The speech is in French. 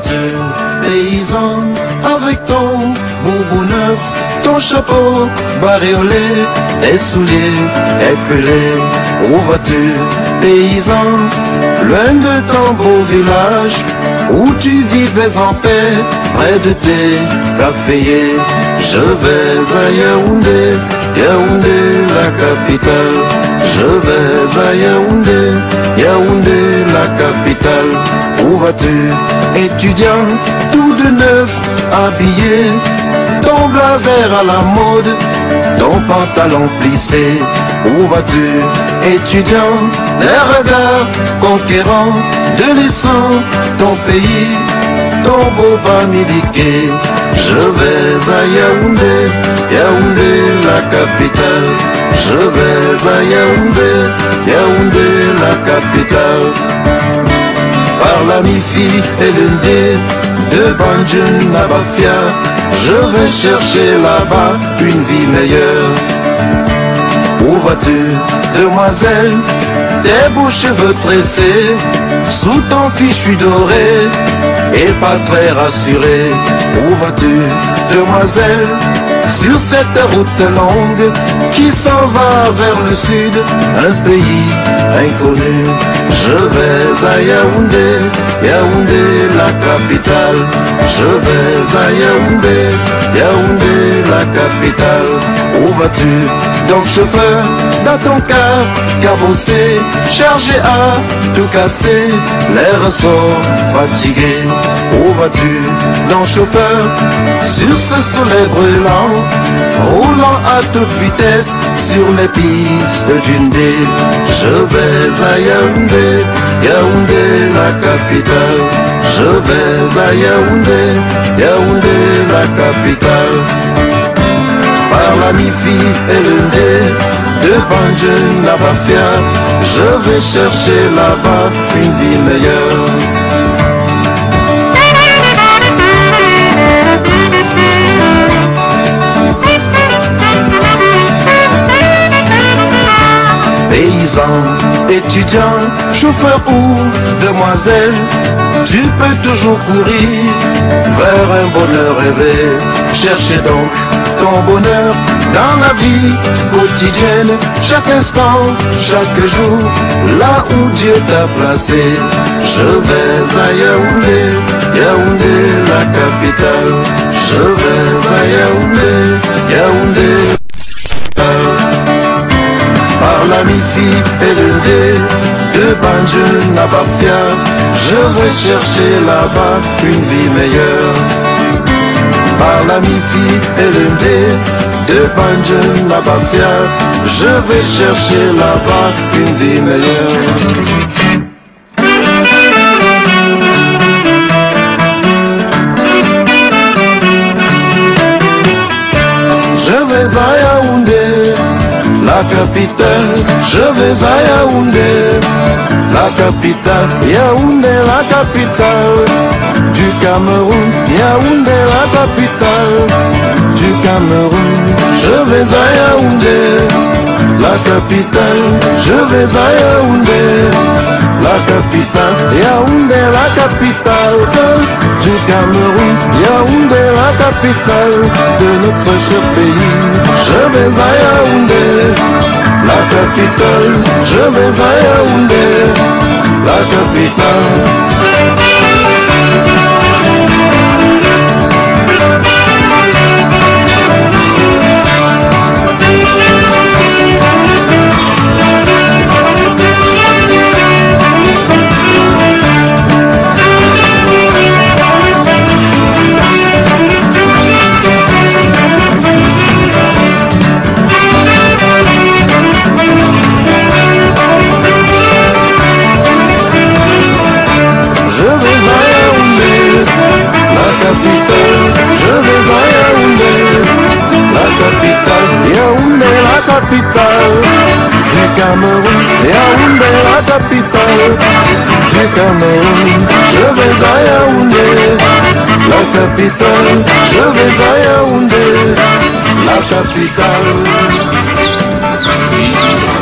vois-tu, paysan, avec ton bonbon neuf, ton chapeau bariolé, tes souliers éculés, où vas-tu, paysan, loin de ton beau village, où tu vivais en paix, près de tes caféiers. Je vais à Yaoundé, Yaoundé la capitale. Je vais à Yaoundé, Yaoundé la capitale. Où vas-tu, étudiant, tout de neuf, habillé, ton blazer à la mode, ton pantalon plissé. Où vas-tu, étudiant, les regards conquérants, de laissant ton pays, ton beau Bamileke. Je vais à Yaoundé, Yaoundé la capitale. Je vais à Yaoundé, Yaoundé la capitale. Par la mi-fille et l'undé de Banjul Nabafia, je vais chercher là-bas une vie meilleure. Où vas-tu, demoiselle, tes beaux cheveux tressés, sous ton fichu doré, et pas très rassuré. Où vas-tu, demoiselle, sur cette route longue qui s'en va vers le sud, un pays inconnu? Je vais à Yaoundé, Yaoundé la capitale. Je vais à Yaoundé, Yaoundé la capitale. Où vas-tu, donc chauffeur, dans ton car cabossé, chargé à tout casser, les ressorts fatigués? Où vas-tu, donc chauffeur, sur ce soleil brûlant, roulant à toute vitesse sur les pistes d'une dé? Je vais à Yaoundé, Yaoundé la capitale. Je vais à Yaoundé, Yaoundé la capitale. Par la mi-fille et le nez de Banjul Nabafia, je vais chercher là-bas une vie meilleure. Paysan, étudiant, chauffeur ou demoiselle, tu peux toujours courir vers un bonheur rêvé. Cherchez donc ton bonheur dans la vie quotidienne, chaque instant, chaque jour, là où Dieu t'a placé. Je vais à Yaoundé, Yaoundé la capitale. Je vais à Yaoundé, Yaoundé la capitale. Par la mi-fille et le dé de Banjul Nabafia, je vais chercher là-bas une vie meilleure. Par la mi-fille et le dé de Banjul Nabafia, je vais chercher là-bas une vie meilleure. Je vais à Yaoundé, la capitale. Je vais à Yaoundé, la capitale. Yaoundé, la capitale du Cameroun. Yaoundé, la capitale du Cameroun. Je vais à Yaoundé, la capitale. Je vais à Yaoundé, la capitale. Yaoundé, la capitale du Cameroun. Yaoundé, la capitale de notre cher pays. Je vais à Yaoundé, la capitale. Je vais à Yaoundé, la capitale. Capitale du Cameroun, Yaoundé la capitale du Cameroun. Je vais à Yaoundé, la capitale. Je vais à Yaoundé, la capitale.